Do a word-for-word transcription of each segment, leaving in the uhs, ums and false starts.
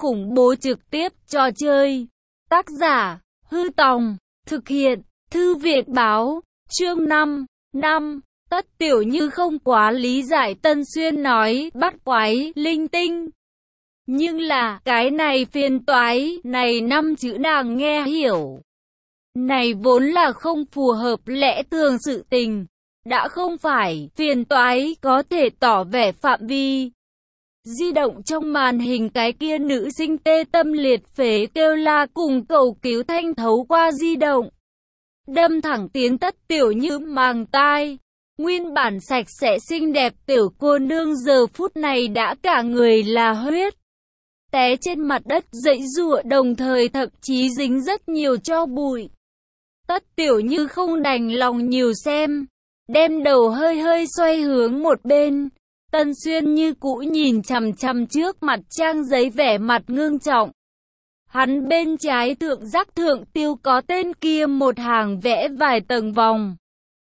khủng bố trực tiếp trò chơi. Tác giả, Hư Tòng, thực hiện, Thư viện Báo, chương năm, năm. Tất Tiểu Như không quá lý giải Tân Xuyên nói bắt quái, linh tinh. Nhưng là, cái này phiền toái, này năm chữ nàng nghe hiểu. Này vốn là không phù hợp lẽ thường sự tình. Đã không phải, phiền toái có thể tỏ vẻ phạm vi. Di động trong màn hình cái kia nữ sinh tê tâm liệt phế kêu la cùng cầu cứu thanh thấu qua di động. Đâm thẳng tiếng Tất Tiểu Như màng tai. Nguyên bản sạch sẽ xinh đẹp tiểu cô nương giờ phút này đã cả người là huyết. Té trên mặt đất giãy giụa đồng thời thậm chí dính rất nhiều tro bụi. Tất Tiểu Như không đành lòng nhiều xem. Đem đầu hơi hơi xoay hướng một bên. Tân Xuyên như cũ nhìn chằm chằm trước mặt trang giấy vẻ mặt ngưng trọng. Hắn bên trái thượng giác thượng tiêu có tên kia một hàng vẽ vài tầng vòng.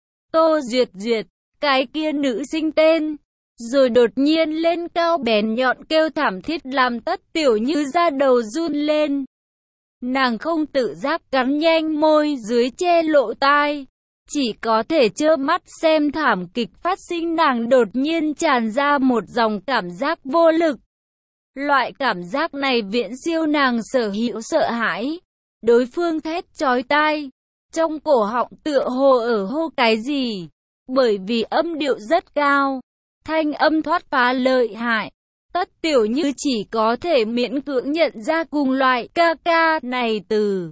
Tô Duyệt Duyệt, cái kia nữ sinh tên. Rồi đột nhiên lên cao bén nhọn kêu thảm thiết làm Tất Tiểu Như da đầu run lên. Nàng không tự giác cắn nhanh môi dưới che lộ tai. Chỉ có thể trơ mắt xem thảm kịch phát sinh, nàng đột nhiên tràn ra một dòng cảm giác vô lực. Loại cảm giác này viễn siêu nàng sở hữu sợ hãi. Đối phương thét chói tai. Trong cổ họng tựa hồ ở hô cái gì. Bởi vì âm điệu rất cao. Thanh âm thoát phá lợi hại. Tất Tiểu Như chỉ có thể miễn cưỡng nhận ra cùng loại ca ca này từ.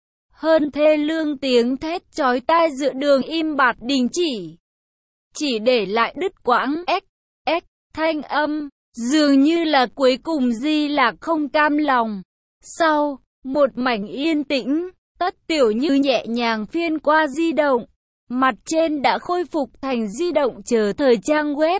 Hơn thê lương tiếng thét chói tai giữa đường im bặt đình chỉ. Chỉ để lại đứt quãng ếch, ếch, thanh âm, dường như là cuối cùng Di Lạc không cam lòng. Sau, một mảnh yên tĩnh, Tất Tiểu Như nhẹ nhàng phiên qua di động. Mặt trên đã khôi phục thành di động chờ thời trang web.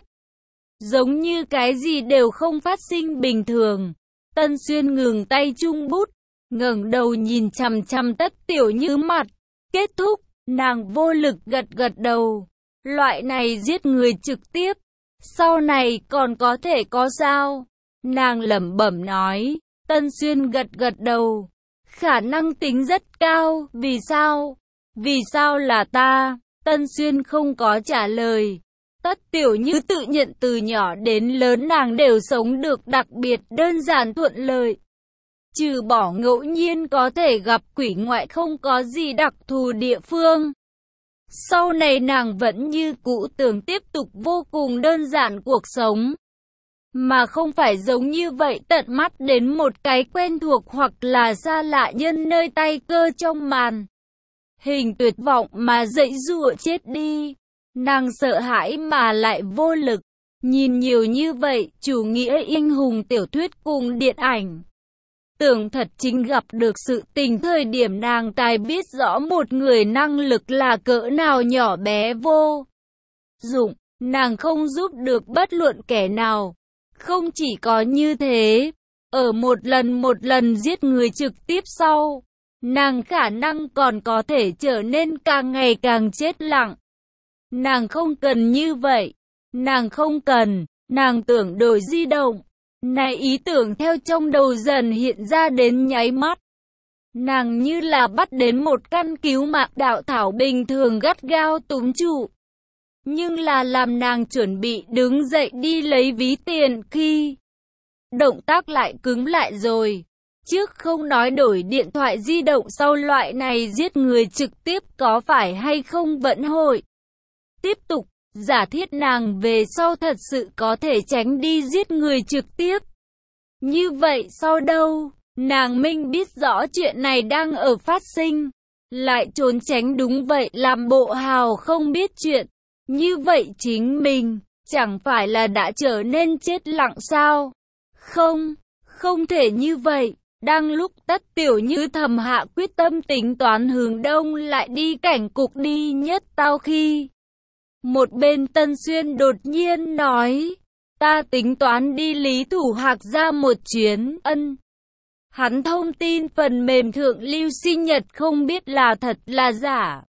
Giống như cái gì đều không phát sinh bình thường. Tân Xuyên ngừng tay chung bút. Ngẩng đầu nhìn chằm chằm Tất Tiểu Như mặt. Kết thúc, nàng vô lực gật gật đầu. Loại này giết người trực tiếp. Sau này còn có thể có sao? Nàng lẩm bẩm nói. Tân Xuyên gật gật đầu. Khả năng tính rất cao. Vì sao? Vì sao là ta? Tân Xuyên không có trả lời. Tất Tiểu Như tự nhận từ nhỏ đến lớn nàng đều sống được đặc biệt đơn giản thuận lợi. Trừ bỏ ngẫu nhiên có thể gặp quỷ ngoại không có gì đặc thù địa phương. Sau này nàng vẫn như cũ tưởng tiếp tục vô cùng đơn giản cuộc sống. Mà không phải giống như vậy tận mắt đến một cái quen thuộc hoặc là xa lạ nhân nơi tay cơ trong màn. Hình tuyệt vọng mà giãy giụa chết đi. Nàng sợ hãi mà lại vô lực. Nhìn nhiều như vậy, chủ nghĩa anh hùng tiểu thuyết cùng điện ảnh. Tưởng thật chính gặp được sự tình thời điểm nàng tài biết rõ một người năng lực là cỡ nào nhỏ bé vô dụng, nàng không giúp được bất luận kẻ nào. Không chỉ có như thế, ở một lần một lần giết người trực tiếp sau, nàng khả năng còn có thể trở nên càng ngày càng chết lặng. Nàng không cần như vậy, nàng không cần, nàng tưởng đổi di động. Này ý tưởng theo trong đầu dần hiện ra đến nháy mắt. Nàng như là bắt đến một căn cứu mạng đạo thảo bình thường gắt gao túm trụ. Nhưng là làm nàng chuẩn bị đứng dậy đi lấy ví tiền khi động tác lại cứng lại rồi. Trước không nói đổi điện thoại di động sau loại này giết người trực tiếp có phải hay không vẫn hội tiếp tục. Giả thiết nàng về sau thật sự có thể tránh đi giết người trực tiếp. Như vậy sau đâu, nàng minh biết rõ chuyện này đang ở phát sinh. Lại trốn tránh đúng vậy làm bộ hào không biết chuyện. Như vậy chính mình, chẳng phải là đã trở nên chết lặng sao? Không, không thể như vậy. Đang lúc Tất Tiểu Như thầm hạ quyết tâm tính toán hướng đông lại đi cảnh cục đi nhất tao khi. Một bên Tân Xuyên đột nhiên nói, ta tính toán đi Lý Thủ Hạc ra một chuyến, ân. Hắn thông tin phần mềm thượng lưu sinh nhật không biết là thật là giả.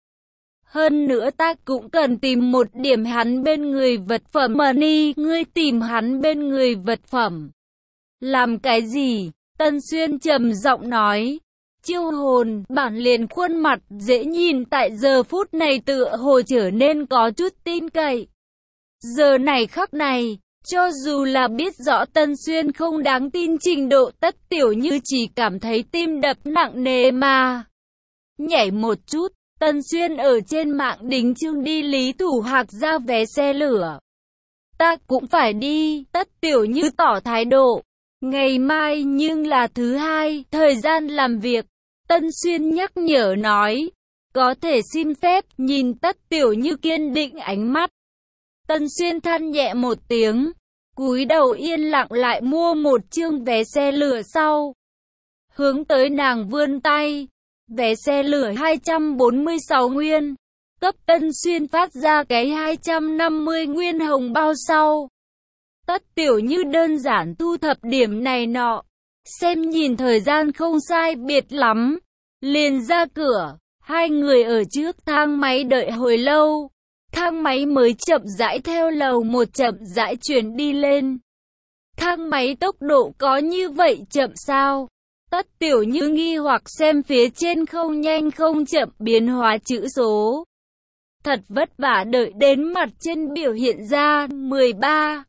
Hơn nữa ta cũng cần tìm một điểm hắn bên người vật phẩm. Money, ngươi tìm hắn bên người vật phẩm. Làm cái gì? Tân Xuyên trầm giọng nói. Chiêu hồn, bản liền khuôn mặt dễ nhìn tại giờ phút này tựa hồ trở nên có chút tin cậy. Giờ này khắc này, cho dù là biết rõ Tân Xuyên không đáng tin trình độ, Tất Tiểu Như chỉ cảm thấy tim đập nặng nề mà nhảy một chút. Tân Xuyên ở trên mạng đính chương đi Lý Thủ Hạc ra vé xe lửa. Ta cũng phải đi, Tất Tiểu Như tỏ thái độ. Ngày mai nhưng là thứ hai, thời gian làm việc. Tân Xuyên nhắc nhở nói. Có thể xin phép, nhìn Tất Tiểu Như kiên định ánh mắt. Tân Xuyên than nhẹ một tiếng, cúi đầu yên lặng lại mua một chương vé xe lửa sau. Hướng tới nàng vươn tay. Vé xe lửa hai trăm bốn mươi sáu nguyên. Cấp Tân Xuyên phát ra cái hai trăm năm mươi nguyên hồng bao sau. Tất Tiểu Như đơn giản thu thập điểm này nọ. Xem nhìn thời gian không sai biệt lắm. Liền ra cửa. Hai người ở trước thang máy đợi hồi lâu. Thang máy mới chậm rãi theo lầu một chậm rãi chuyển đi lên. Thang máy tốc độ có như vậy chậm sao? Tất Tiểu Như nghi hoặc xem phía trên không nhanh không chậm biến hóa chữ số. Thật vất vả đợi đến mặt trên biểu hiện ra mười ba.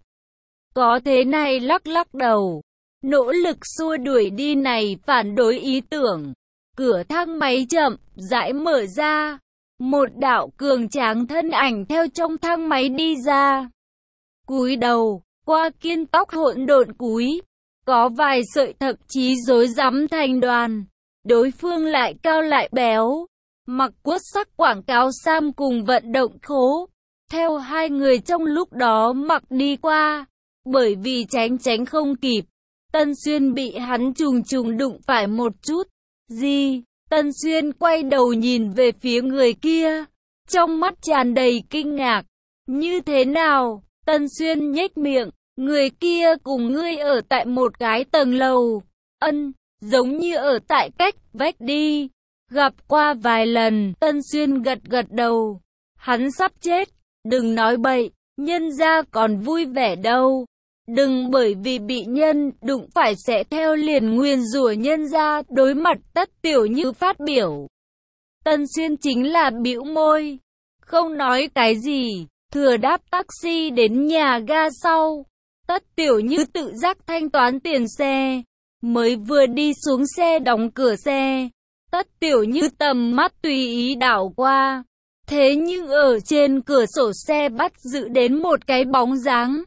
Có thế này lắc lắc đầu. Nỗ lực xua đuổi đi này phản đối ý tưởng. Cửa thang máy chậm rãi mở ra. Một đạo cường tráng thân ảnh theo trong thang máy đi ra. Cúi đầu, qua kiên tóc hỗn độn cúi. Có vài sợi thậm chí rối rắm thành đoàn. Đối phương lại cao lại béo. Mặc quất sắc quảng cáo sam cùng vận động khố. Theo hai người trong lúc đó mặc đi qua. Bởi vì tránh tránh không kịp. Tân Xuyên bị hắn trùng trùng đụng phải một chút. Gì? Tân Xuyên quay đầu nhìn về phía người kia. Trong mắt tràn đầy kinh ngạc. Như thế nào? Tân Xuyên nhếch miệng. Người kia cùng ngươi ở tại một cái tầng lầu. Ân, giống như ở tại cách vách đi. Gặp qua vài lần. Tân Xuyên gật gật đầu. Hắn sắp chết. Đừng nói bậy. Nhân gia còn vui vẻ đâu. Đừng bởi vì bị nhân đụng phải sẽ theo liền nguyền rủa nhân gia. Đối mặt Tất Tiểu Như phát biểu. Tân Xuyên chính là bĩu môi. Không nói cái gì. Thừa đáp taxi đến nhà ga sau. Tất Tiểu Như tự giác thanh toán tiền xe. Mới vừa đi xuống xe đóng cửa xe. Tất Tiểu Như tầm mắt tùy ý đảo qua. Thế nhưng ở trên cửa sổ xe bắt giữ đến một cái bóng dáng.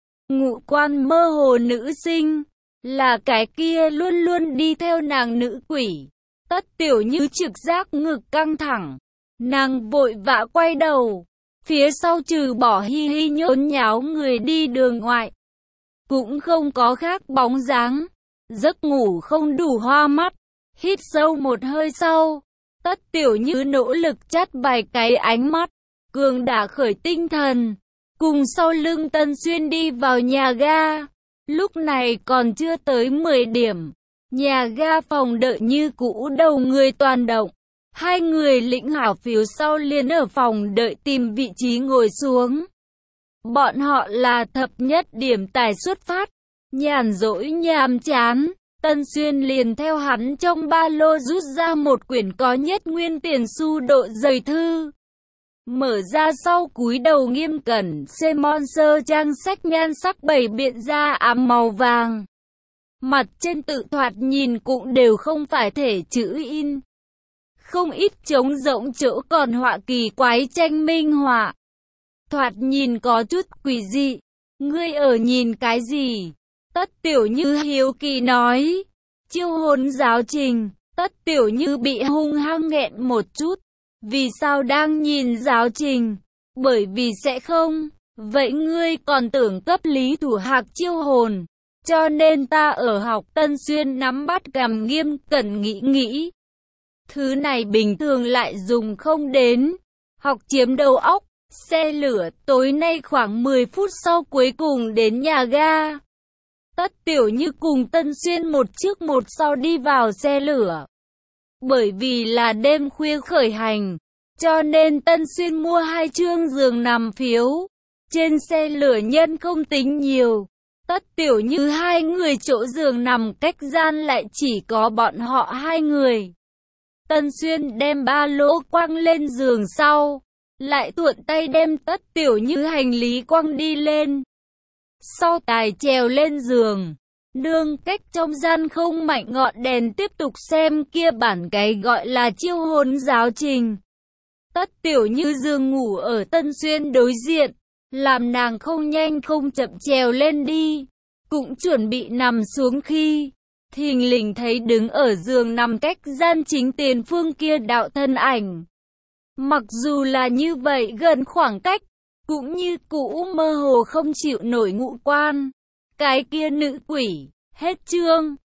Ngũ quan mơ hồ nữ sinh. Là cái kia luôn luôn đi theo nàng nữ quỷ. Tất Tiểu Như trực giác ngực căng thẳng. Nàng vội vã quay đầu. Phía sau trừ bỏ hi hi nhốn nháo người đi đường ngoại. Cũng không có khác bóng dáng. Giấc ngủ không đủ hoa mắt. Hít sâu một hơi sau. Tất Tiểu Như nỗ lực chắt vài cái ánh mắt. Cường đã khởi tinh thần. Cùng sau lưng Tân Xuyên đi vào nhà ga. Lúc này còn chưa tới mười điểm. Nhà ga phòng đợi như cũ đầu người toàn động. Hai người lĩnh hảo phiếu sau liền ở phòng đợi tìm vị trí ngồi xuống. Bọn họ là thập nhất điểm tài xuất phát. Nhàn rỗi nhàm chán. Tân Xuyên liền theo hắn trong ba lô rút ra một quyển có nhất nguyên tiền xu độ dày thư. Mở ra sau cúi đầu nghiêm cẩn, xem monster trang sách nhan sắc bảy biện ra ám màu vàng. Mặt trên tự thoạt nhìn cũng đều không phải thể chữ in. Không ít trống rỗng chỗ còn họa kỳ quái tranh minh họa. Thoạt nhìn có chút quỷ dị. Ngươi ở nhìn cái gì? Tất Tiểu Như hiếu kỳ nói. Chiêu hồn giáo trình. Tất Tiểu Như bị hung hăng nghẹn một chút. Vì sao đang nhìn giáo trình? Bởi vì sẽ không. Vậy ngươi còn tưởng cấp Lý Thủ Hạc chiêu hồn. Cho nên ta ở học. Tân Xuyên nắm bắt cằm nghiêm cẩn nghĩ nghĩ. Thứ này bình thường lại dùng không đến. Học chiếm đầu óc. Xe lửa tối nay khoảng mười phút sau cuối cùng đến nhà ga. Tất Tiểu Như cùng Tân Xuyên một trước một sau đi vào xe lửa. Bởi vì là đêm khuya khởi hành, cho nên Tân Xuyên mua hai chương giường nằm phiếu. Trên xe lửa nhân không tính nhiều, Tất Tiểu Như hai người chỗ giường nằm cách gian lại chỉ có bọn họ hai người. Tân Xuyên đem ba lô quăng lên giường sau, lại thuận tay đem Tất Tiểu Như hành lý quăng đi lên. Sau tài trèo lên giường, nương cách trong gian không mạnh ngọn đèn tiếp tục xem kia bản cái gọi là chiêu hồn giáo trình. Tất Tiểu Như giường ngủ ở Tân Xuyên đối diện, làm nàng không nhanh không chậm trèo lên đi, cũng chuẩn bị nằm xuống khi thình lình thấy đứng ở giường nằm cách gian chính tiền phương kia đạo thân ảnh. Mặc dù là như vậy gần khoảng cách, cũng như cũ mơ hồ không chịu nổi ngũ quan. Cái kia nữ quỷ, hết chương.